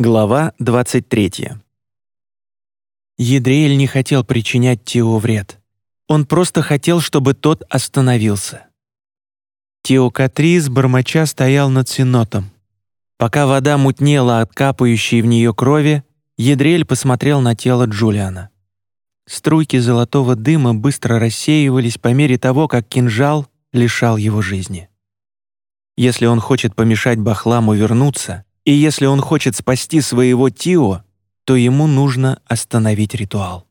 Глава 23. Едриэль не хотел причинять Тио вред. Он просто хотел, чтобы тот остановился. Теокатрис бормоча стоял над Синотом. Пока вода мутнела от капающей в нее крови, Едриэль посмотрел на тело Джулиана. Струйки золотого дыма быстро рассеивались по мере того, как кинжал лишал его жизни. Если он хочет помешать Бахламу вернуться, и если он хочет спасти своего Тио, то ему нужно остановить ритуал.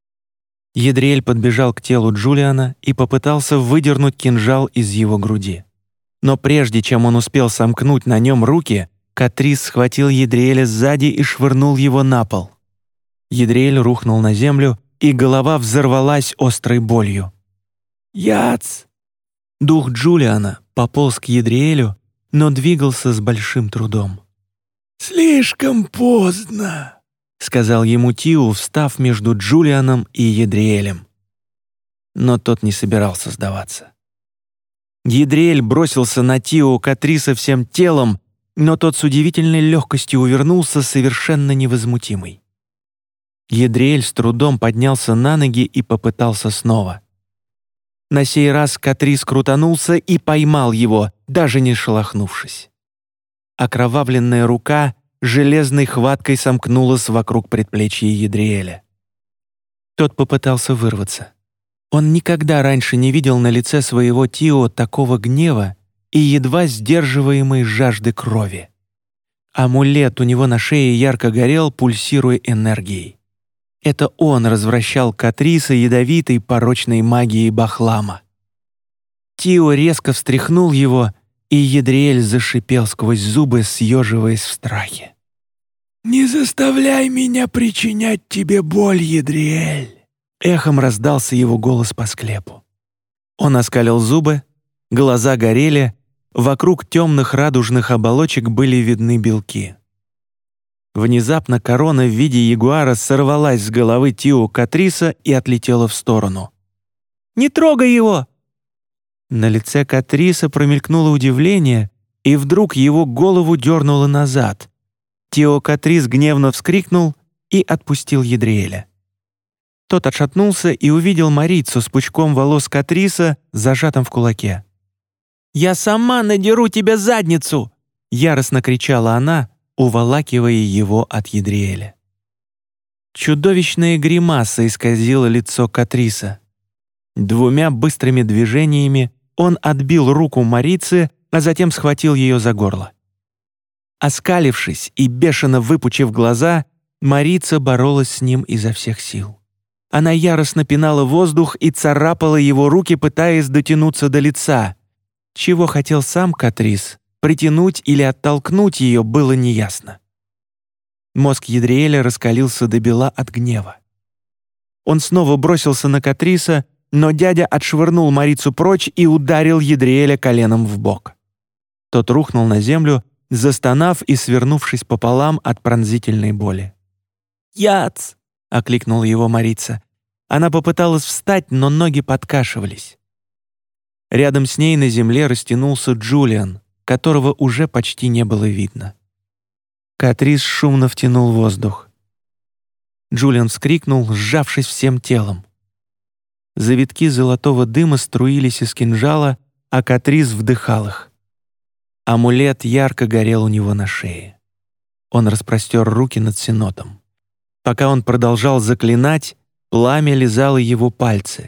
Едриэль подбежал к телу Джулиана и попытался выдернуть кинжал из его груди. Но прежде чем он успел сомкнуть на нем руки, Катрис схватил Едриэля сзади и швырнул его на пол. Едриэль рухнул на землю, и голова взорвалась острой болью. «Яц!» Дух Джулиана пополз к Едриэлю, но двигался с большим трудом. «Слишком поздно», — сказал ему Тио, встав между Джулианом и Едриэлем. Но тот не собирался сдаваться. Едриэль бросился на Тио Катриса всем телом, но тот с удивительной легкостью увернулся, совершенно невозмутимый. Едриэль с трудом поднялся на ноги и попытался снова. На сей раз Катрис крутанулся и поймал его, даже не шелохнувшись. Окровавленная рука железной хваткой сомкнулась вокруг предплечья Едриэля. Тот попытался вырваться. Он никогда раньше не видел на лице своего Тио такого гнева и едва сдерживаемой жажды крови. Амулет у него на шее ярко горел, пульсируя энергией. Это он развращал Катриса ядовитой порочной магией Бахлама. Тио резко встряхнул его, и Едриэль зашипел сквозь зубы, съеживаясь в страхе. «Не заставляй меня причинять тебе боль, Едриэль!» Эхом раздался его голос по склепу. Он оскалил зубы, глаза горели, вокруг темных радужных оболочек были видны белки. Внезапно корона в виде ягуара сорвалась с головы Тио Катриса и отлетела в сторону. «Не трогай его!» На лице Катриса промелькнуло удивление, и вдруг его голову дернуло назад. Тио Катрис гневно вскрикнул и отпустил Едриэля. Тот отшатнулся и увидел Марицу с пучком волос Катриса, зажатым в кулаке. «Я сама надеру тебе задницу!» — яростно кричала она, уволакивая его от Едриэля. Чудовищная гримаса исказила лицо Катриса. Двумя быстрыми движениями он отбил руку Марицы, а затем схватил ее за горло. Оскалившись и бешено выпучив глаза, Марица боролась с ним изо всех сил. Она яростно пинала воздух и царапала его руки, пытаясь дотянуться до лица. Чего хотел сам Катрис, притянуть или оттолкнуть ее, было неясно. Мозг Едриэля раскалился до бела от гнева. Он снова бросился на Катриса, но дядя отшвырнул Марицу прочь и ударил Едриэля коленом в бок. Тот рухнул на землю, застонав и свернувшись пополам от пронзительной боли. «Яц!» — окликнула его Марица. Она попыталась встать, но ноги подкашивались. Рядом с ней на земле растянулся Джулиан, которого уже почти не было видно. Катрис шумно втянул воздух. Джулиан вскрикнул, сжавшись всем телом. Завитки золотого дыма струились из кинжала, а Катрис вдыхал их. Амулет ярко горел у него на шее. Он распростер руки над Синотом. Пока он продолжал заклинать, пламя лизало его пальцы.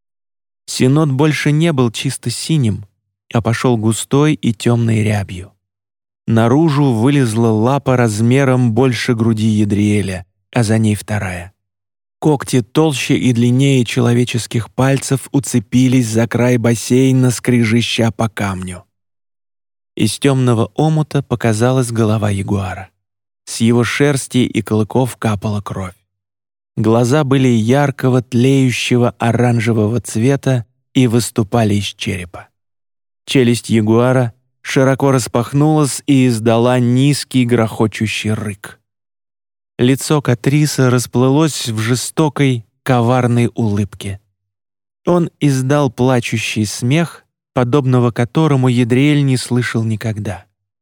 Синот больше не был чисто синим, а пошел густой и темной рябью. Наружу вылезла лапа размером больше груди Едриэля, а за ней вторая. Когти толще и длиннее человеческих пальцев уцепились за край бассейна, скрежеща по камню. Из темного омута показалась голова ягуара. С его шерсти и клыков капала кровь. Глаза были яркого, тлеющего оранжевого цвета и выступали из черепа. Челюсть ягуара широко распахнулась и издала низкий грохочущий рык. Лицо Катриса расплылось в жестокой, коварной улыбке. Он издал плачущий смех, подобного которому Едриэль не слышал никогда.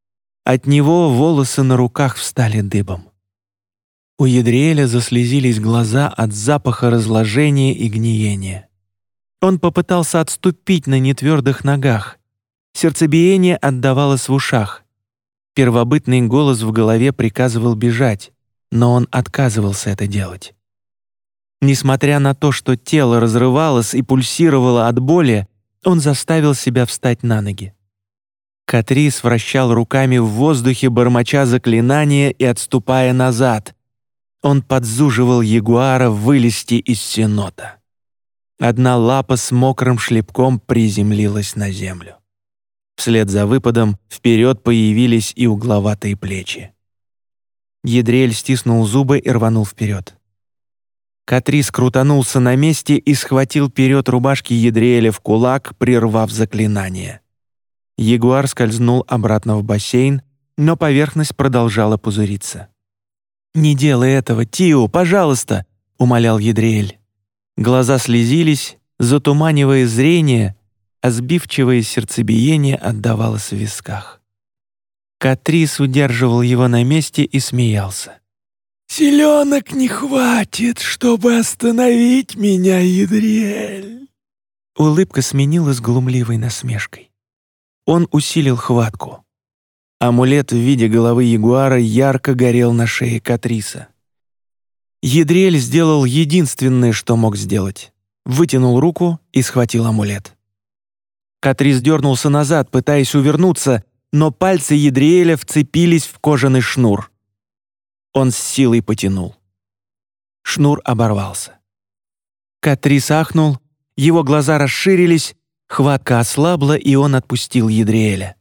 От него волосы на руках встали дыбом. У Едриэля заслезились глаза от запаха разложения и гниения. Он попытался отступить на нетвердых ногах. Сердцебиение отдавалось в ушах. Первобытный голос в голове приказывал бежать, но он отказывался это делать. Несмотря на то, что тело разрывалось и пульсировало от боли, он заставил себя встать на ноги. Катрис вращал руками в воздухе, бормоча заклинания и отступая назад. Он подзуживал ягуара вылезти из сенота. Одна лапа с мокрым шлепком приземлилась на землю. Вслед за выпадом вперед появились и угловатые плечи. Едриэль стиснул зубы и рванул вперед. Катрис крутанулся на месте и схватил вперед рубашки Едриэля в кулак, прервав заклинание. Ягуар скользнул обратно в бассейн, но поверхность продолжала пузыриться. «Не делай этого, Тио, пожалуйста!» — умолял Едриэль. Глаза слезились, затуманивая зрение, а сбивчивое сердцебиение отдавалось в висках. Катрис удерживал его на месте и смеялся. «Селенок не хватит, чтобы остановить меня, Едриэль!» Улыбка сменилась глумливой насмешкой. Он усилил хватку. Амулет в виде головы ягуара ярко горел на шее Катриса. Едриэль сделал единственное, что мог сделать. Вытянул руку и схватил амулет. Катрис дернулся назад, пытаясь увернуться, но пальцы Едриэля вцепились в кожаный шнур. Он с силой потянул. Шнур оборвался. Катрис ахнул, его глаза расширились, хватка ослабла, и он отпустил Едриэля.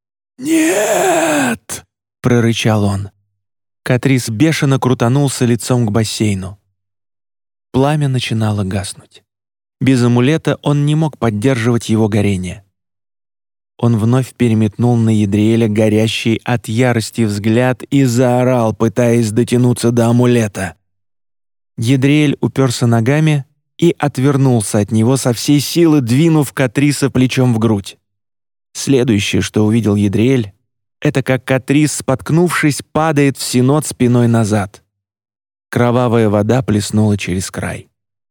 «Нет!» — прорычал он. Катрис бешено крутанулся лицом к бассейну. Пламя начинало гаснуть. Без амулета он не мог поддерживать его горение. Он вновь переметнул на Едриэля горящий от ярости взгляд и заорал, пытаясь дотянуться до амулета. Едриэль уперся ногами и отвернулся от него со всей силы, двинув Катриса плечом в грудь. Следующее, что увидел Едриэль, это как Катрис, споткнувшись, падает в сенот спиной назад. Кровавая вода плеснула через край.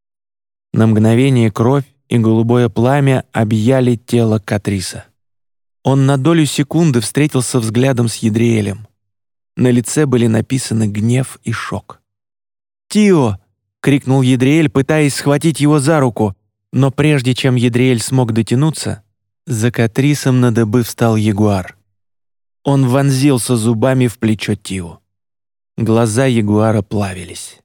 На мгновение кровь и голубое пламя объяли тело Катриса. Он на долю секунды встретился взглядом с Едриэлем. На лице были написаны гнев и шок. «Тио!» — крикнул Едриэль, пытаясь схватить его за руку, но прежде чем Едриэль смог дотянуться, за Катрисом на дыбы встал ягуар. Он вонзился зубами в плечо Тио. Глаза ягуара плавились.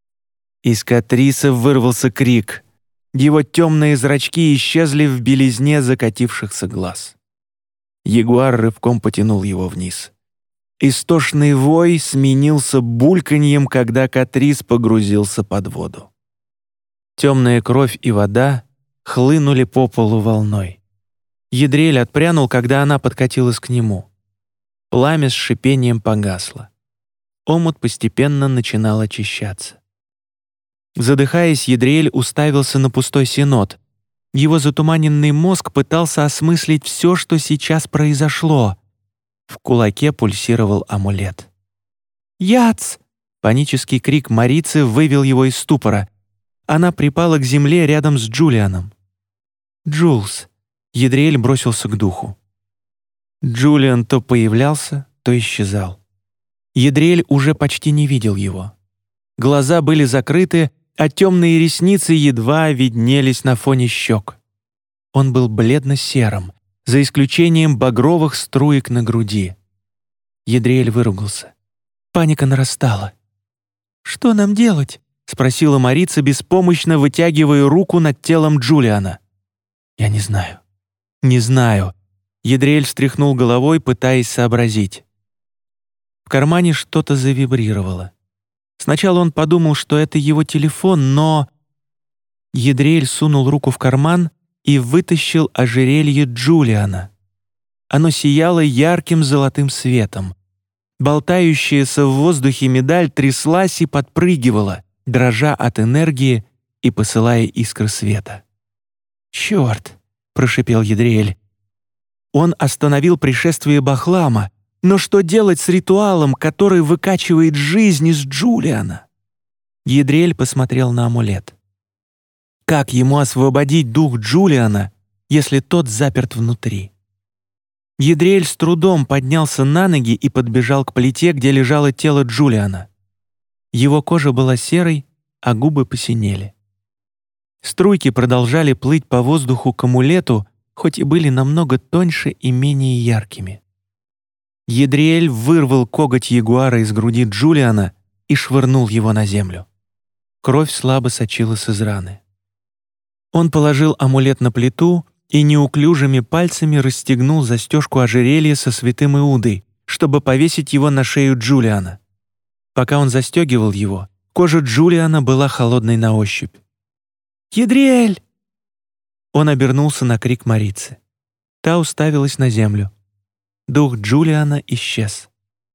Из Катриса вырвался крик. Его темные зрачки исчезли в белизне закатившихся глаз. Ягуар рывком потянул его вниз. Истошный вой сменился бульканьем, когда Катрис погрузился под воду. Темная кровь и вода хлынули по полу волной. Едриэль отпрянул, когда она подкатилась к нему. Пламя с шипением погасло. Омут постепенно начинал очищаться. Задыхаясь, Едриэль уставился на пустой сенот. Его затуманенный мозг пытался осмыслить все, что сейчас произошло. В кулаке пульсировал амулет. «Яц!» — панический крик Марицы вывел его из ступора. Она припала к земле рядом с Джулианом. «Джулс!» — Едриэль бросился к духу. Джулиан то появлялся, то исчезал. Едриэль уже почти не видел его. Глаза были закрыты, а темные ресницы едва виднелись на фоне щек. Он был бледно-серым, за исключением багровых струек на груди. Едриэль выругался. Паника нарастала. «Что нам делать?» — спросила Марица, беспомощно вытягивая руку над телом Джулиана. «Я не знаю. Не знаю». Едриэль встряхнул головой, пытаясь сообразить. В кармане что-то завибрировало. Сначала он подумал, что это его телефон, но... Едриэль сунул руку в карман и вытащил ожерелье Джулиана. Оно сияло ярким золотым светом. Болтающаяся в воздухе медаль тряслась и подпрыгивала, дрожа от энергии и посылая искры света. «Черт!» — прошипел Едриэль. Он остановил пришествие Бахлама. Но что делать с ритуалом, который выкачивает жизнь из Джулиана? Едриэль посмотрел на амулет. Как ему освободить дух Джулиана, если тот заперт внутри? Едриэль с трудом поднялся на ноги и подбежал к плите, где лежало тело Джулиана. Его кожа была серой, а губы посинели. Струйки продолжали плыть по воздуху к амулету, хоть и были намного тоньше и менее яркими. Едриэль вырвал коготь ягуара из груди Джулиана и швырнул его на землю. Кровь слабо сочилась из раны. Он положил амулет на плиту и неуклюжими пальцами расстегнул застежку ожерелья со святым Иудой, чтобы повесить его на шею Джулиана. Пока он застегивал его, кожа Джулиана была холодной на ощупь. «Едриэль!» Он обернулся на крик Марицы. Та уставилась на землю. Дух Джулиана исчез.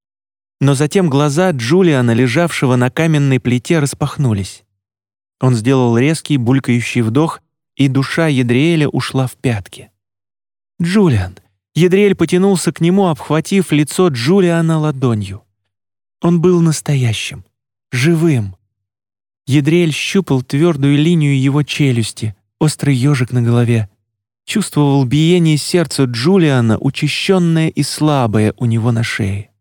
Но затем глаза Джулиана, лежавшего на каменной плите, распахнулись. Он сделал резкий булькающий вдох, и душа Едриэля ушла в пятки. «Джулиан!» Едриэль потянулся к нему, обхватив лицо Джулиана ладонью. Он был настоящим, живым. Едриэль щупал твердую линию его челюсти, острый ежик на голове. Чувствовал биение сердца Джулиана, учащенное и слабое у него на шее.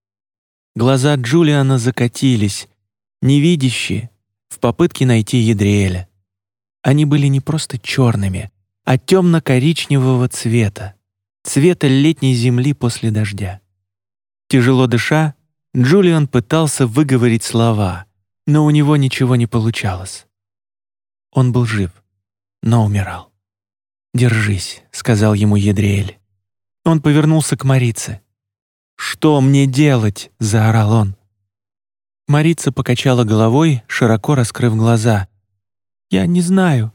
Глаза Джулиана закатились, невидящие, в попытке найти Едриэля. Они были не просто черными, а темно-коричневого цвета, цвета летней земли после дождя. Тяжело дыша, Джулиан пытался выговорить слова, но у него ничего не получалось. Он был жив, но умирал. «Держись», — сказал ему Едриэль. Он повернулся к Марице. «Что мне делать?» — заорал он. Марица покачала головой, широко раскрыв глаза. «Я не знаю.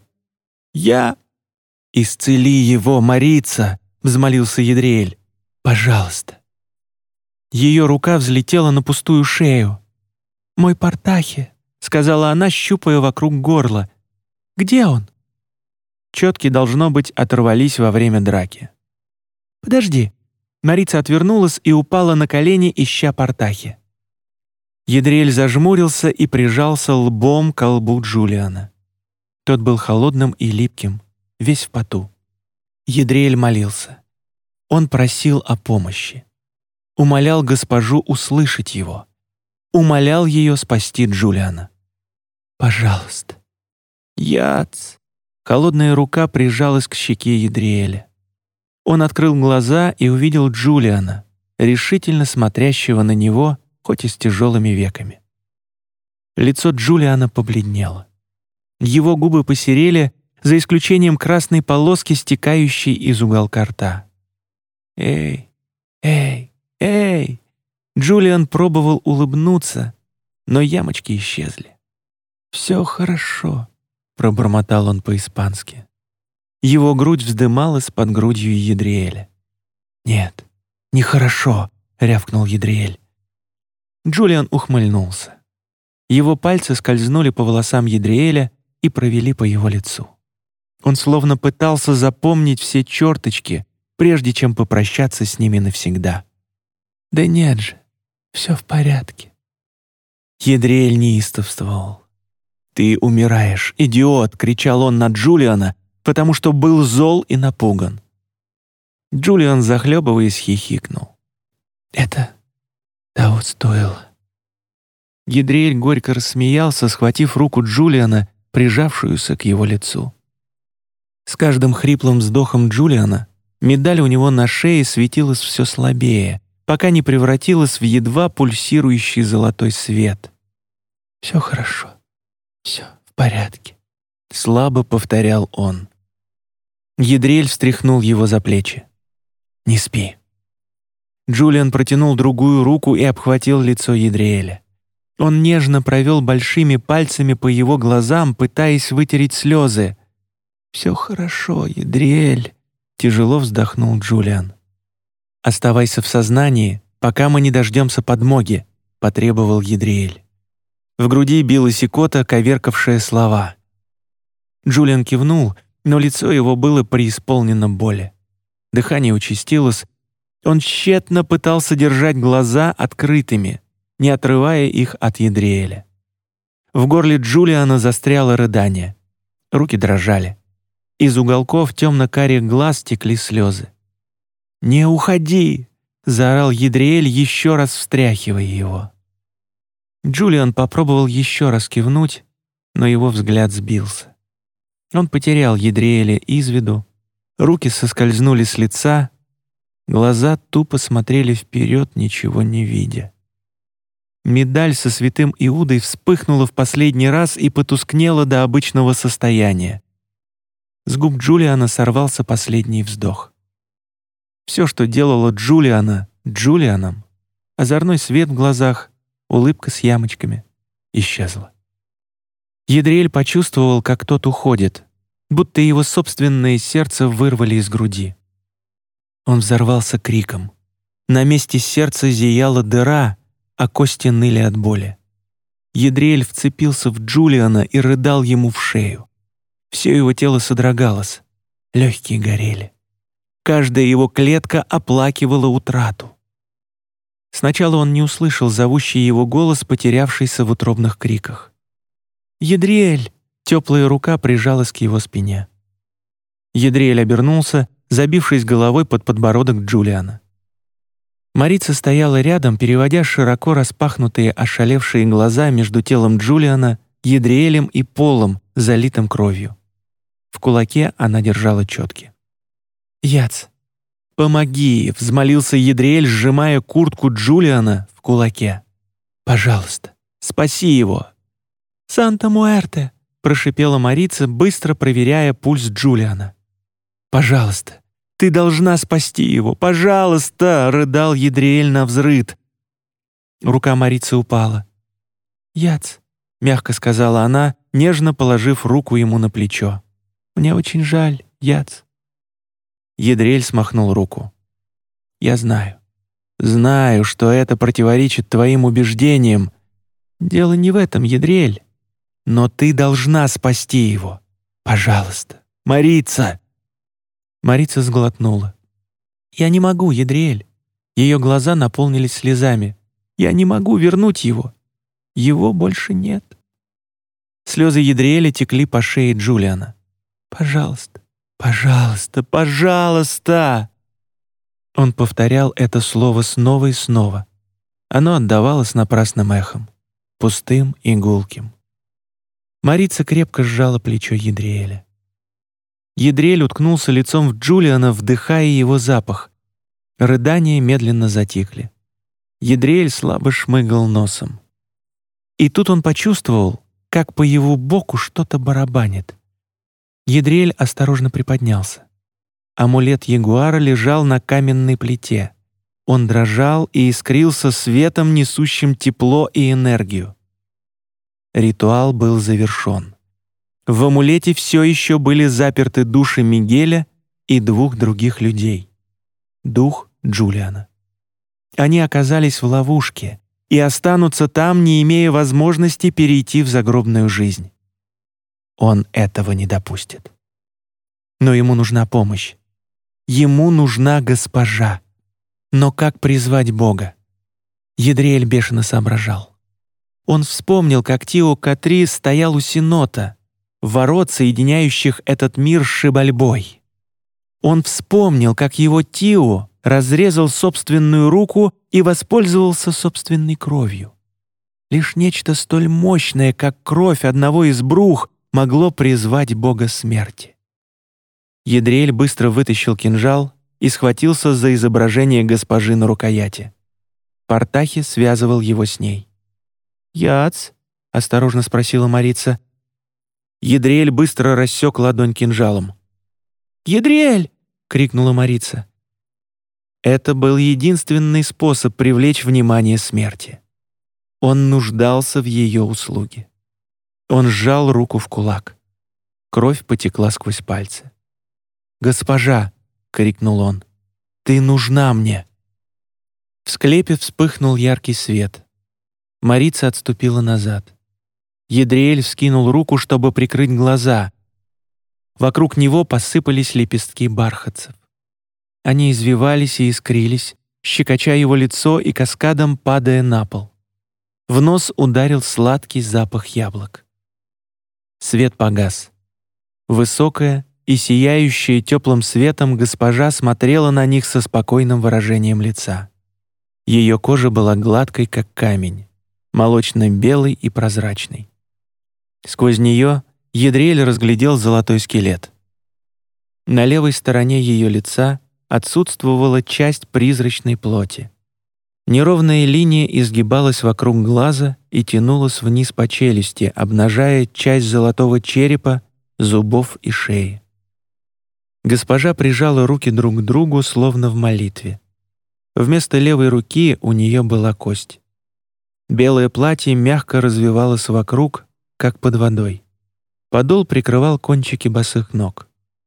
Я...» «Исцели его, Марица!» — взмолился Едриэль. «Пожалуйста». Ее рука взлетела на пустую шею. «Мой Партахе», — сказала она, щупая вокруг горла. «Где он?» Четки, должно быть, оторвались во время драки. «Подожди». Марица отвернулась и упала на колени, ища Партахе. Едриэль зажмурился и прижался лбом к лбу Джулиана. Тот был холодным и липким, весь в поту. Едриэль молился. Он просил о помощи. Умолял госпожу услышать его. Умолял ее спасти Джулиана. «Пожалуйста». «Яц». Холодная рука прижалась к щеке Едриэля. Он открыл глаза и увидел Джулиана, решительно смотрящего на него, хоть и с тяжелыми веками. Лицо Джулиана побледнело. Его губы посерели, за исключением красной полоски, стекающей из уголка рта. «Эй, эй, эй!» Джулиан пробовал улыбнуться, но ямочки исчезли. «Все хорошо», — пробормотал он по-испански. Его грудь вздымалась под грудью Едриэля. «Нет, нехорошо», — рявкнул Едриэль. Джулиан ухмыльнулся. Его пальцы скользнули по волосам Едриэля и провели по его лицу. Он словно пытался запомнить все черточки, прежде чем попрощаться с ними навсегда. «Да нет же, все в порядке». Едриэль неистовствовал. «Ты умираешь, идиот!» — кричал он на Джулиана, потому что был зол и напуган. Джулиан, захлебываясь, хихикнул. «Это того стоило». Едриэль горько рассмеялся, схватив руку Джулиана, прижавшуюся к его лицу. С каждым хриплым вздохом Джулиана медаль у него на шее светилась все слабее, пока не превратилась в едва пульсирующий золотой свет. «Все хорошо, все в порядке», — слабо повторял он. Едриэль встряхнул его за плечи. «Не спи». Джулиан протянул другую руку и обхватил лицо Едриэля. Он нежно провел большими пальцами по его глазам, пытаясь вытереть слезы. «Все хорошо, Едриэль», — тяжело вздохнул Джулиан. «Оставайся в сознании, пока мы не дождемся подмоги», — потребовал Едриэль. В груди билась икота, коверкавшая слова. Джулиан кивнул, но лицо его было преисполнено боли. Дыхание участилось, Он тщетно пытался держать глаза открытыми, не отрывая их от Едриэля. В горле Джулиана застряло рыдание. Руки дрожали. Из уголков темно-карих глаз текли слезы. «Не уходи!» — заорал Едриэль, еще раз встряхивая его. Джулиан попробовал еще раз кивнуть, но его взгляд сбился. Он потерял Едриэля из виду, руки соскользнули с лица, глаза тупо смотрели вперед, ничего не видя. Медаль со святым Иудой вспыхнула в последний раз и потускнела до обычного состояния. С губ Джулиана сорвался последний вздох. Все, что делало Джулиана Джулианом, озорной свет в глазах, улыбка с ямочками, исчезла. Едриэль почувствовал, как тот уходит, будто его собственное сердце вырвали из груди. Он взорвался криком. На месте сердца зияла дыра, а кости ныли от боли. Едриэль вцепился в Джулиана и рыдал ему в шею. Все его тело содрогалось, легкие горели. Каждая его клетка оплакивала утрату. Сначала он не услышал зовущий его голос, потерявшийся в утробных криках. «Едриэль!» — теплая рука прижалась к его спине. Едриэль обернулся, забившись головой под подбородок Джулиана. Марица стояла рядом, переводя широко распахнутые ошалевшие глаза между телом Джулиана, Едриэлем и полом, залитым кровью. В кулаке она держала четки. «Яц, помоги!» — взмолился Едриэль, сжимая куртку Джулиана в кулаке. «Пожалуйста, спаси его!» «Санта-Муэрте!» — прошипела Марица, быстро проверяя пульс Джулиана. «Пожалуйста, ты должна спасти его! Пожалуйста!» — рыдал Едриэль навзрыд. Рука Марицы упала. «Яц!» — мягко сказала она, нежно положив руку ему на плечо. «Мне очень жаль, Яц!» Едриэль смахнул руку. «Я знаю. Знаю, что это противоречит твоим убеждениям. Дело не в этом, Едриэль. Но ты должна спасти его. Пожалуйста, Марица!» Марица сглотнула. «Я не могу, Едриэль». Ее глаза наполнились слезами. «Я не могу вернуть его. Его больше нет». Слезы Едриэля текли по шее Джулиана. «Пожалуйста, пожалуйста, пожалуйста!» Он повторял это слово снова и снова. Оно отдавалось напрасным эхом, пустым и гулким. Марица крепко сжала плечо Едриэля. Едриэль уткнулся лицом в Джулиана, вдыхая его запах. Рыдания медленно затихли. Едриэль слабо шмыгал носом. И тут он почувствовал, как по его боку что-то барабанит. Едриэль осторожно приподнялся. Амулет ягуара лежал на каменной плите. Он дрожал и искрился светом, несущим тепло и энергию. Ритуал был завершен. В амулете все еще были заперты души Мигеля и двух других людей. Дух Джулиана. Они оказались в ловушке и останутся там, не имея возможности перейти в загробную жизнь. Он этого не допустит. Но ему нужна помощь. Ему нужна госпожа. Но как призвать Бога? Едриэль бешено соображал. Он вспомнил, как Тио Катри стоял у Синота, ворот, соединяющих этот мир с Шибальбой. Он вспомнил, как его Тио разрезал собственную руку и воспользовался собственной кровью. Лишь нечто столь мощное, как кровь одного из брух, могло призвать бога смерти. Едриэль быстро вытащил кинжал и схватился за изображение госпожи на рукояти. Партахи связывал его с ней. «Яц?» — осторожно спросила Марица. Едриэль быстро рассек ладонь кинжалом. «Едриэль!» — крикнула Марица. Это был единственный способ привлечь внимание смерти. Он нуждался в ее услуге. Он сжал руку в кулак. Кровь потекла сквозь пальцы. «Госпожа!» — крикнул он. «Ты нужна мне!» В склепе вспыхнул яркий свет. Марица отступила назад. Едриэль вскинул руку, чтобы прикрыть глаза. Вокруг него посыпались лепестки бархатцев. Они извивались и искрились, щекоча его лицо и каскадом падая на пол. В нос ударил сладкий запах яблок. Свет погас. Высокая и сияющая теплым светом госпожа смотрела на них со спокойным выражением лица. Ее кожа была гладкой, как камень, молочно-белой и прозрачной. Сквозь нее Едриэль разглядел золотой скелет. На левой стороне ее лица отсутствовала часть призрачной плоти. Неровная линия изгибалась вокруг глаза и тянулась вниз по челюсти, обнажая часть золотого черепа, зубов и шеи. Госпожа прижала руки друг к другу, словно в молитве. Вместо левой руки у нее была кость. Белое платье мягко развивалось вокруг, как под водой. Подол прикрывал кончики босых ног.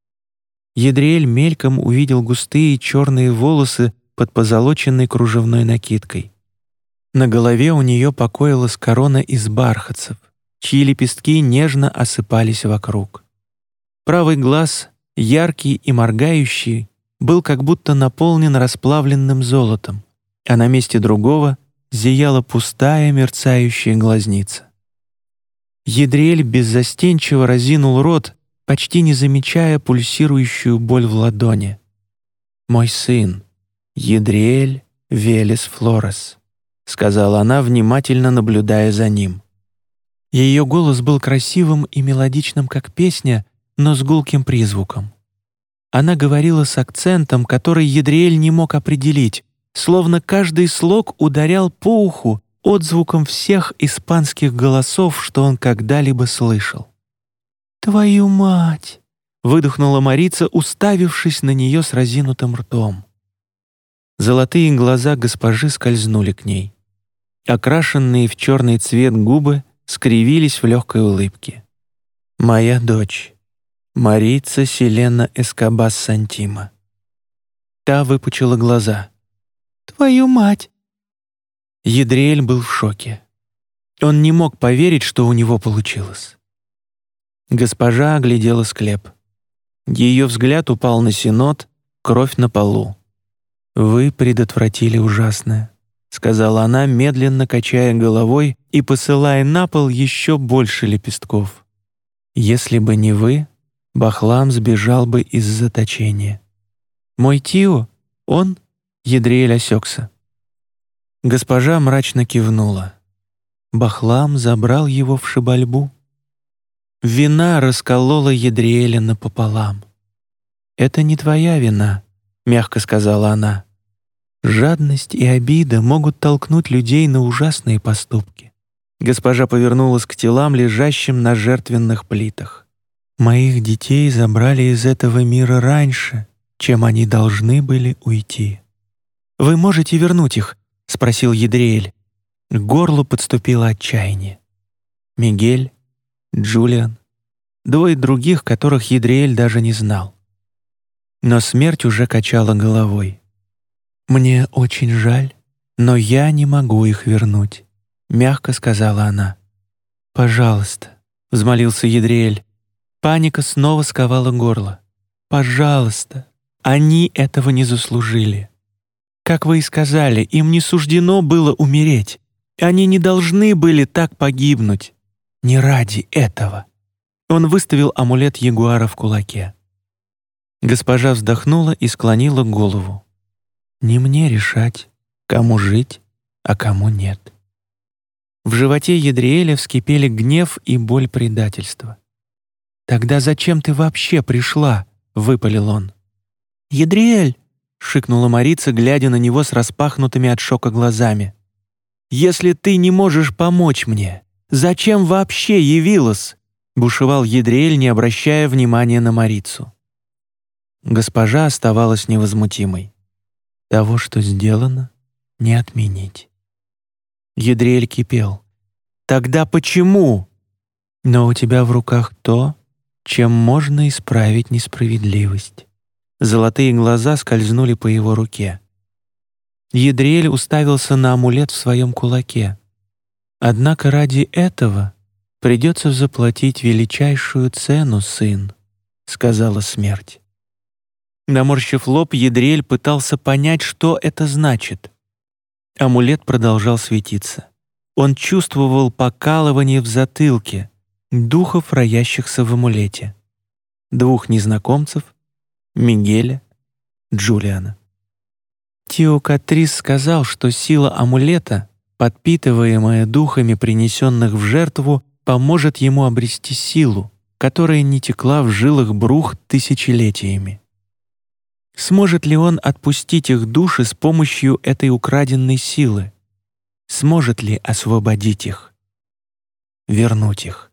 Едриэль мельком увидел густые черные волосы под позолоченной кружевной накидкой. На голове у нее покоилась корона из бархатцев, чьи лепестки нежно осыпались вокруг. Правый глаз, яркий и моргающий, был как будто наполнен расплавленным золотом, а на месте другого зияла пустая мерцающая глазница. Едриэль беззастенчиво разинул рот, почти не замечая пульсирующую боль в ладони. «Мой сын, Едриэль Велес Флорес», — сказала она, внимательно наблюдая за ним. Ее голос был красивым и мелодичным, как песня, но с гулким призвуком. Она говорила с акцентом, который Едриэль не мог определить, словно каждый слог ударял по уху отзвуком всех испанских голосов, что он когда-либо слышал. «Твою мать!» — выдохнула Марица, уставившись на нее с разинутым ртом. Золотые глаза госпожи скользнули к ней. Окрашенные в черный цвет губы скривились в легкой улыбке. «Моя дочь, Марица Селена Эскобас Сантима». Та выпучила глаза. «Твою мать!» Едриэль был в шоке. Он не мог поверить, что у него получилось. Госпожа оглядела склеп. Ее взгляд упал на синод, кровь на полу. «Вы предотвратили ужасное», — сказала она, медленно качая головой и посылая на пол еще больше лепестков. «Если бы не вы, Бахлам сбежал бы из заточения. Мой Тио, он...» — Едриэль осекся. Госпожа мрачно кивнула. Бахлам забрал его в Шибальбу. Вина расколола Едриэля напополам. «Это не твоя вина», — мягко сказала она. «Жадность и обида могут толкнуть людей на ужасные поступки». Госпожа повернулась к телам, лежащим на жертвенных плитах. «Моих детей забрали из этого мира раньше, чем они должны были уйти». «Вы можете вернуть их?» — спросил Едриэль. К горлу подступило отчаяние. Мигель, Джулиан, двое других, которых Едриэль даже не знал. Но смерть уже качала головой. «Мне очень жаль, но я не могу их вернуть», — мягко сказала она. «Пожалуйста», — взмолился Едриэль. Паника снова сковала горло. «Пожалуйста, они этого не заслужили. Как вы и сказали, им не суждено было умереть. Они не должны были так погибнуть. Не ради этого». Он выставил амулет ягуара в кулаке. Госпожа вздохнула и склонила голову. «Не мне решать, кому жить, а кому нет». В животе Едриэля вскипели гнев и боль предательства. «Тогда зачем ты вообще пришла?» — выпалил он. «Едриэль!» — шикнула Марица, глядя на него с распахнутыми от шока глазами. «Если ты не можешь помочь мне, зачем вообще явилась?» — бушевал Едриэль, не обращая внимания на Марицу. Госпожа оставалась невозмутимой. «Того, что сделано, не отменить». Едриэль кипел. «Тогда почему?» «Но у тебя в руках то, чем можно исправить несправедливость». Золотые глаза скользнули по его руке. Едриэль уставился на амулет в своем кулаке. «Однако ради этого придется заплатить величайшую цену, сын», — сказала смерть. Наморщив лоб, Едриэль пытался понять, что это значит. Амулет продолжал светиться. Он чувствовал покалывание в затылке, духов, роящихся в амулете. 2 незнакомцев — Мигеля, Джулиана. Теокатрис сказал, что сила амулета, подпитываемая духами, принесенных в жертву, поможет ему обрести силу, которая не текла в жилах Брух тысячелетиями. Сможет ли он отпустить их души с помощью этой украденной силы? Сможет ли освободить их? Вернуть их?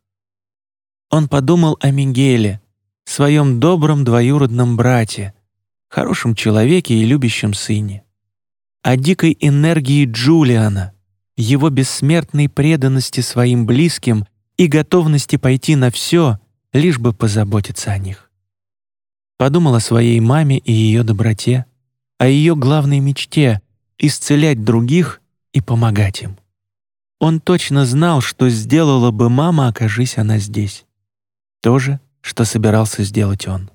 Он подумал о Мигеле, своем добром двоюродном брате, хорошем человеке и любящем сыне, о дикой энергии Джулиана, его бессмертной преданности своим близким и готовности пойти на все, лишь бы позаботиться о них. Подумал о своей маме и ее доброте, о ее главной мечте — исцелять других и помогать им. Он точно знал, что сделала бы мама, окажись она здесь. То же, что собирался сделать он.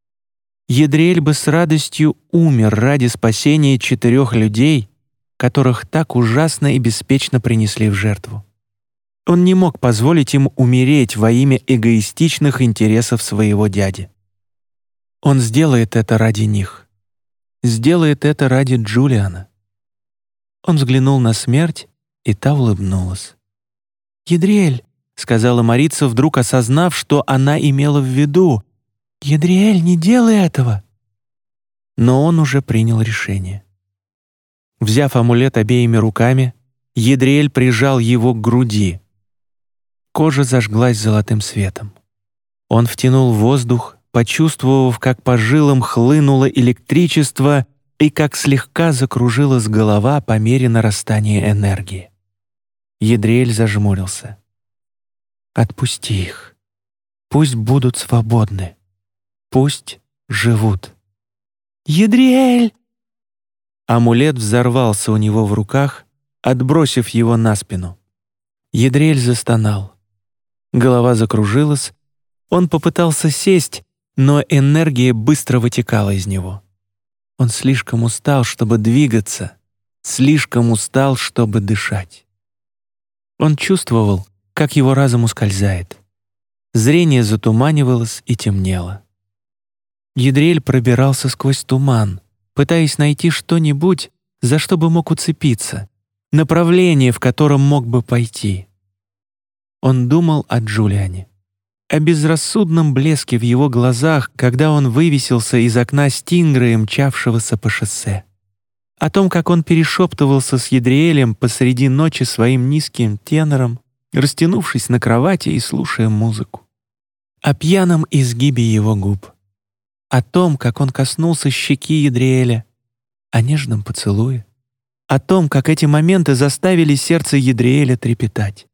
Едриэль бы с радостью умер ради спасения 4 людей, которых так ужасно и беспечно принесли в жертву. Он не мог позволить им умереть во имя эгоистичных интересов своего дяди. Он сделает это ради них. Сделает это ради Джулиана. Он взглянул на смерть, и та улыбнулась. «Едриэль», — сказала Марица, вдруг осознав, что она имела в виду. «Едриэль, не делай этого!» Но он уже принял решение. Взяв амулет обеими руками, Едриэль прижал его к груди. Кожа зажглась золотым светом. Он втянул воздух, почувствовав, как по жилам хлынуло электричество и как слегка закружилась голова по мере нарастания энергии. Едриэль зажмурился. «Отпусти их. Пусть будут свободны. Пусть живут». «Едриэль!» Амулет взорвался у него в руках, отбросив его на спину. Едриэль застонал. Голова закружилась. Он попытался сесть, но энергия быстро вытекала из него. Он слишком устал, чтобы двигаться, слишком устал, чтобы дышать. Он чувствовал, как его разум ускользает. Зрение затуманивалось и темнело. Едриэль пробирался сквозь туман, пытаясь найти что-нибудь, за что бы мог уцепиться, направление, в котором мог бы пойти. Он думал о Джулиане, о безрассудном блеске в его глазах, когда он вывесился из окна Стингрея, мчавшегося по шоссе, о том, как он перешептывался с Едриэлем посреди ночи своим низким тенором, растянувшись на кровати и слушая музыку, о пьяном изгибе его губ, о том, как он коснулся щеки Едриэля, о нежном поцелуе, о том, как эти моменты заставили сердце Едриэля трепетать.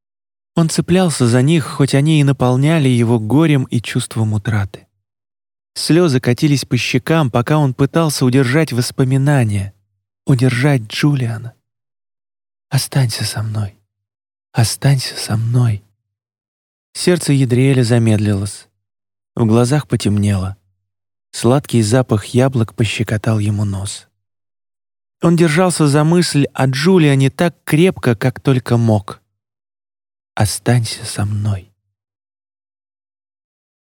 Он цеплялся за них, хоть они и наполняли его горем и чувством утраты. Слезы катились по щекам, пока он пытался удержать воспоминания, удержать Джулиана. «Останься со мной, останься со мной». Сердце Едриэля замедлилось, в глазах потемнело. Сладкий запах яблок пощекотал ему нос. Он держался за мысль о Джулиане так крепко, как только мог. «Останься со мной».